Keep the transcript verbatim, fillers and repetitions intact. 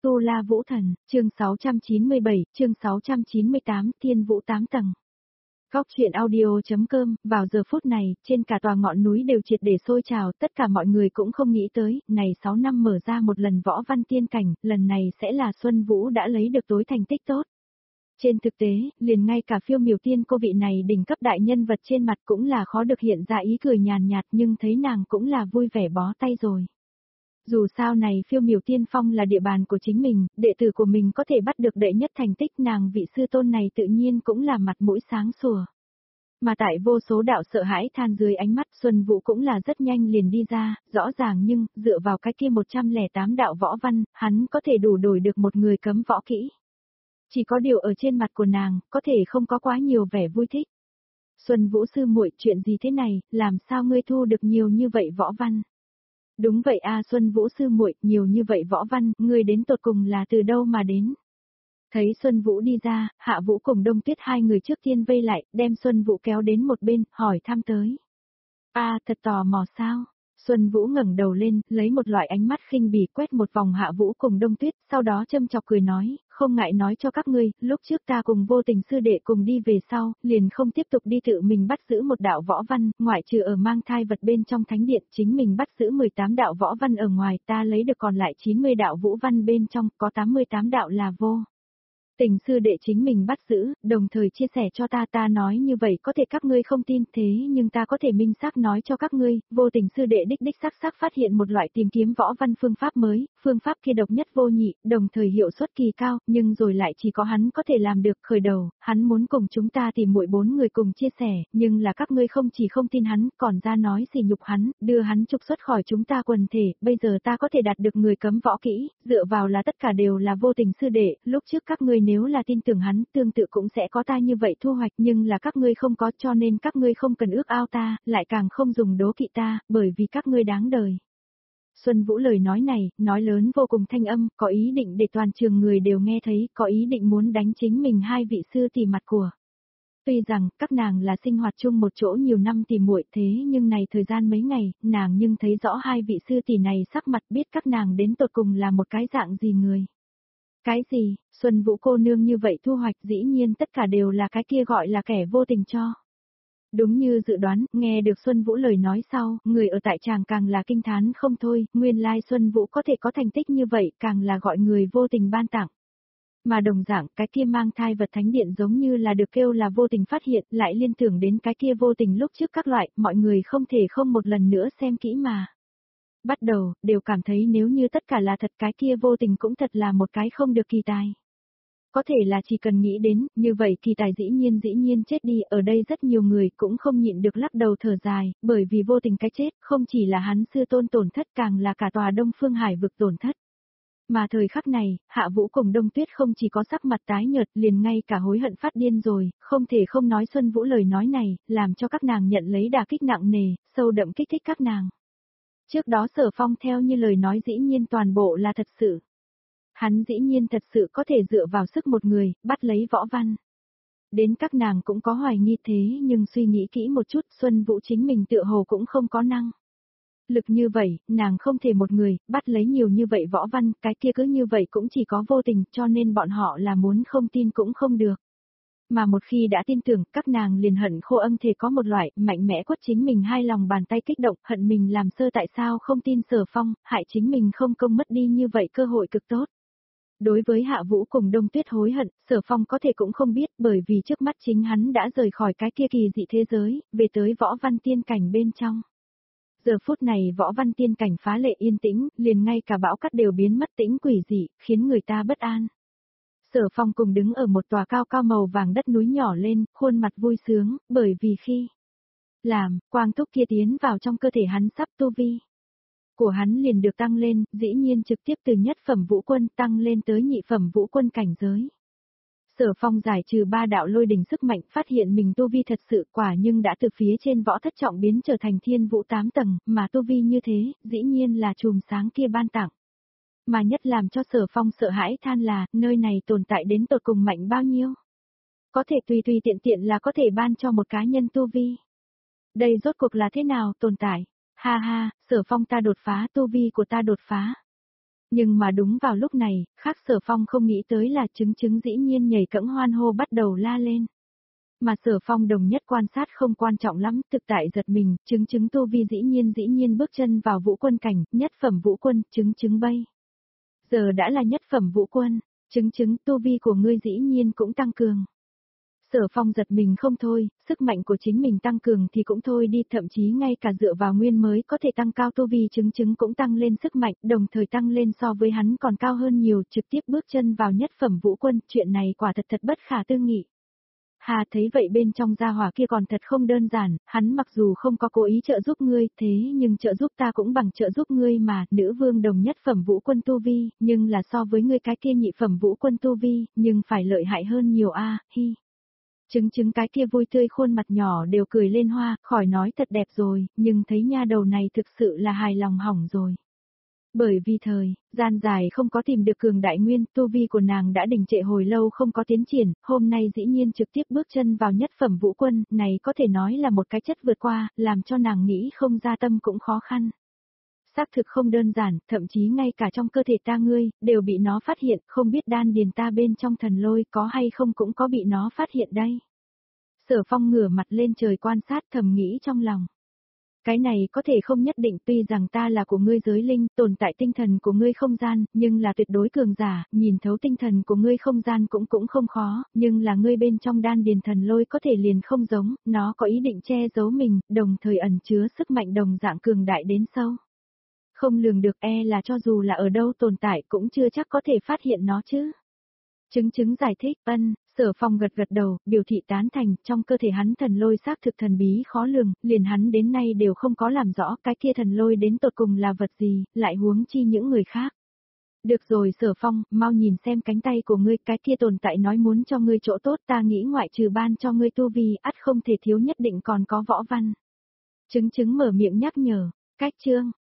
Tu La Vũ Thần, chương sáu trăm chín mươi bảy, chương sáu trăm chín mươi tám, Thiên Vũ tám tầng. Góc truyện audio.com, vào giờ phút này, trên cả tòa ngọn núi đều triệt để sôi trào, tất cả mọi người cũng không nghĩ tới, này sáu năm mở ra một lần võ văn tiên cảnh, lần này sẽ là Xuân Vũ đã lấy được tối thành tích tốt. Trên thực tế, liền ngay cả Phiêu Miểu Tiên cô vị này đỉnh cấp đại nhân vật trên mặt cũng là khó được hiện ra ý cười nhàn nhạt, nhưng thấy nàng cũng là vui vẻ bó tay rồi. Dù sao này Phiêu Miểu Tiên Phong là địa bàn của chính mình, đệ tử của mình có thể bắt được đệ nhất thành tích, nàng vị sư tôn này tự nhiên cũng là mặt mũi sáng sủa. Mà tại vô số đạo sợ hãi than dưới ánh mắt, Xuân Vũ cũng là rất nhanh liền đi ra, rõ ràng nhưng, dựa vào cái kia một trăm lẻ tám đạo võ văn, hắn có thể đủ đổi được một người cấm võ kỹ. Chỉ có điều ở trên mặt của nàng, có thể không có quá nhiều vẻ vui thích. Xuân Vũ sư muội, chuyện gì thế này, làm sao ngươi thu được nhiều như vậy võ văn? Đúng vậy a, Xuân Vũ sư muội, nhiều như vậy võ văn, ngươi đến tột cùng là từ đâu mà đến? Thấy Xuân Vũ đi ra, Hạ Vũ cùng Đông Tuyết hai người trước tiên vây lại, đem Xuân Vũ kéo đến một bên, hỏi thăm tới. A, thật tò mò sao? Xuân Vũ ngẩng đầu lên, lấy một loại ánh mắt khinh bỉ quét một vòng Hạ Vũ cùng Đông Tuyết, sau đó châm chọc cười nói, không ngại nói cho các ngươi, lúc trước ta cùng Vô Tình sư đệ cùng đi về sau, liền không tiếp tục đi tự mình bắt giữ một đạo võ văn, ngoại trừ ở mang thai vật bên trong thánh điện, chính mình bắt giữ mười tám đạo võ văn ở ngoài, ta lấy được còn lại chín mươi đạo vũ văn bên trong, có tám mươi tám đạo là Vô Tình sư đệ chính mình bắt giữ, đồng thời chia sẻ cho ta, ta nói như vậy có thể các ngươi không tin, thế nhưng ta có thể minh xác nói cho các ngươi, Vô Tình sư đệ đích đích xác xác phát hiện một loại tìm kiếm võ văn phương pháp mới, phương pháp kia độc nhất vô nhị, đồng thời hiệu suất kỳ cao, nhưng rồi lại chỉ có hắn có thể làm được. Khởi đầu, hắn muốn cùng chúng ta tìm muội bốn người cùng chia sẻ, nhưng là các ngươi không chỉ không tin hắn, còn ra nói sỉ nhục hắn, đưa hắn trục xuất khỏi chúng ta quần thể, bây giờ ta có thể đạt được người cấm võ kỹ, dựa vào là tất cả đều là Vô Tình sư đệ, lúc trước các ngươi nếu là tin tưởng hắn, tương tự cũng sẽ có ta như vậy thu hoạch, nhưng là các ngươi không có, cho nên các ngươi không cần ước ao ta, lại càng không dùng đố kỵ ta, bởi vì các ngươi đáng đời. Xuân Vũ lời nói này, nói lớn vô cùng thanh âm, có ý định để toàn trường người đều nghe thấy, có ý định muốn đánh chính mình hai vị sư tỷ mặt của. Tuy rằng, các nàng là sinh hoạt chung một chỗ nhiều năm tỉ muội, thế nhưng này thời gian mấy ngày, nàng nhưng thấy rõ hai vị sư tỷ này sắc mặt, biết các nàng đến tột cùng là một cái dạng gì người. Cái gì, Xuân Vũ cô nương như vậy thu hoạch, dĩ nhiên tất cả đều là cái kia gọi là kẻ vô tình cho. Đúng như dự đoán, nghe được Xuân Vũ lời nói sau, người ở tại tràng càng là kinh thán không thôi, nguyên lai Xuân Vũ có thể có thành tích như vậy, càng là gọi người vô tình ban tặng. Mà đồng dạng, cái kia mang thai vật thánh điện giống như là được kêu là vô tình phát hiện, lại liên tưởng đến cái kia vô tình lúc trước các loại, mọi người không thể không một lần nữa xem kỹ mà. Bắt đầu, đều cảm thấy nếu như tất cả là thật, cái kia vô tình cũng thật là một cái không được kỳ tài. Có thể là chỉ cần nghĩ đến, như vậy kỳ tài dĩ nhiên dĩ nhiên chết đi, ở đây rất nhiều người cũng không nhịn được lắc đầu thở dài, bởi vì vô tình cái chết, không chỉ là hắn sư tôn tổn thất, càng là cả tòa Đông Phương Hải vực tổn thất. Mà thời khắc này, Hạ Vũ cùng Đông Tuyết không chỉ có sắc mặt tái nhợt, liền ngay cả hối hận phát điên rồi, không thể không nói Xuân Vũ lời nói này, làm cho các nàng nhận lấy đả kích nặng nề, sâu đậm kích thích các nàng. Trước đó Sở Phong theo như lời nói dĩ nhiên toàn bộ là thật sự. Hắn dĩ nhiên thật sự có thể dựa vào sức một người, bắt lấy võ văn. Đến các nàng cũng có hoài nghi thế nhưng suy nghĩ kỹ một chút, Xuân Vũ chính mình tựa hồ cũng không có năng lực như vậy, nàng không thể một người, bắt lấy nhiều như vậy võ văn, cái kia cứ như vậy cũng chỉ có vô tình, cho nên bọn họ là muốn không tin cũng không được. Mà một khi đã tin tưởng, các nàng liền hận khô âm thể có một loại, mạnh mẽ quất chính mình hai lòng bàn tay kích động, hận mình làm sơ tại sao không tin Sở Phong, hại chính mình không công mất đi như vậy cơ hội cực tốt. Đối với Hạ Vũ cùng Đông Tuyết hối hận, Sở Phong có thể cũng không biết, bởi vì trước mắt chính hắn đã rời khỏi cái kia kỳ dị thế giới, về tới võ văn tiên cảnh bên trong. Giờ phút này võ văn tiên cảnh phá lệ yên tĩnh, liền ngay cả bão cát đều biến mất tĩnh quỷ dị, khiến người ta bất an. Sở Phong cùng đứng ở một tòa cao cao màu vàng đất núi nhỏ lên, khuôn mặt vui sướng, bởi vì khi làm, quang thúc kia tiến vào trong cơ thể hắn sắp tu vi của hắn liền được tăng lên, dĩ nhiên trực tiếp từ nhất phẩm vũ quân tăng lên tới nhị phẩm vũ quân cảnh giới. Sở Phong giải trừ ba đạo lôi đỉnh sức mạnh, phát hiện mình tu vi thật sự quả nhưng đã từ phía trên võ thất trọng biến trở thành thiên vũ tám tầng, mà tu vi như thế, dĩ nhiên là chùm sáng kia ban tặng. Mà nhất làm cho Sở Phong sợ hãi than là, nơi này tồn tại đến tột cùng mạnh bao nhiêu. Có thể tùy tùy tiện tiện là có thể ban cho một cá nhân tu vi. Đây rốt cuộc là thế nào tồn tại? Ha ha, Sở Phong ta đột phá, tu vi của ta đột phá. Nhưng mà đúng vào lúc này, khác Sở Phong không nghĩ tới là Trứng Trứng dĩ nhiên nhảy cẫng hoan hô bắt đầu la lên. Mà Sở Phong đồng nhất quan sát không quan trọng lắm, thực tại giật mình, Trứng Trứng tu vi dĩ nhiên dĩ nhiên bước chân vào vũ quân cảnh, nhất phẩm vũ quân, Trứng Trứng bay. Giờ đã là nhất phẩm vũ quân, Trứng Trứng tu vi của ngươi dĩ nhiên cũng tăng cường. Sở Phong giật mình không thôi, sức mạnh của chính mình tăng cường thì cũng thôi đi, thậm chí ngay cả dựa vào nguyên mới có thể tăng cao tu vi Trứng Trứng cũng tăng lên sức mạnh, đồng thời tăng lên so với hắn còn cao hơn nhiều, trực tiếp bước chân vào nhất phẩm vũ quân, chuyện này quả thật thật bất khả tư nghị. Hà thấy vậy bên trong gia hỏa kia còn thật không đơn giản, hắn mặc dù không có cố ý trợ giúp ngươi, thế nhưng trợ giúp ta cũng bằng trợ giúp ngươi mà, nữ vương đồng nhất phẩm vũ quân tu vi, nhưng là so với ngươi cái kia nhị phẩm vũ quân tu vi, nhưng phải lợi hại hơn nhiều a, hi. Trứng Trứng cái kia vui tươi khuôn mặt nhỏ đều cười lên hoa, khỏi nói thật đẹp rồi, nhưng thấy nha đầu này thực sự là hài lòng hỏng rồi. Bởi vì thời, gian dài không có tìm được cường đại nguyên, tu vi của nàng đã đình trệ hồi lâu không có tiến triển, hôm nay dĩ nhiên trực tiếp bước chân vào nhất phẩm vũ quân, này có thể nói là một cái chất vượt qua, làm cho nàng nghĩ không ra tâm cũng khó khăn. Xác thực không đơn giản, thậm chí ngay cả trong cơ thể ta ngươi, đều bị nó phát hiện, không biết đan điền ta bên trong thần lôi có hay không cũng có bị nó phát hiện đây. Sở Phong ngửa mặt lên trời quan sát thầm nghĩ trong lòng. Cái này có thể không nhất định, tuy rằng ta là của ngươi giới linh, tồn tại tinh thần của ngươi không gian, nhưng là tuyệt đối cường giả, nhìn thấu tinh thần của ngươi không gian cũng cũng không khó, nhưng là ngươi bên trong đan điền thần lôi có thể liền không giống, nó có ý định che giấu mình, đồng thời ẩn chứa sức mạnh đồng dạng cường đại đến sâu. Không lường được, e là cho dù là ở đâu tồn tại cũng chưa chắc có thể phát hiện nó chứ. Trứng Trứng giải thích, ân, Sở Phong gật gật đầu, biểu thị tán thành, trong cơ thể hắn thần lôi xác thực thần bí khó lường, liền hắn đến nay đều không có làm rõ cái kia thần lôi đến tột cùng là vật gì, lại huống chi những người khác. Được rồi Sở Phong, mau nhìn xem cánh tay của ngươi, cái kia tồn tại nói muốn cho ngươi chỗ tốt, ta nghĩ ngoại trừ ban cho ngươi tu vi, ắt không thể thiếu nhất định còn có võ văn. Trứng Trứng mở miệng nhắc nhở, cách chương.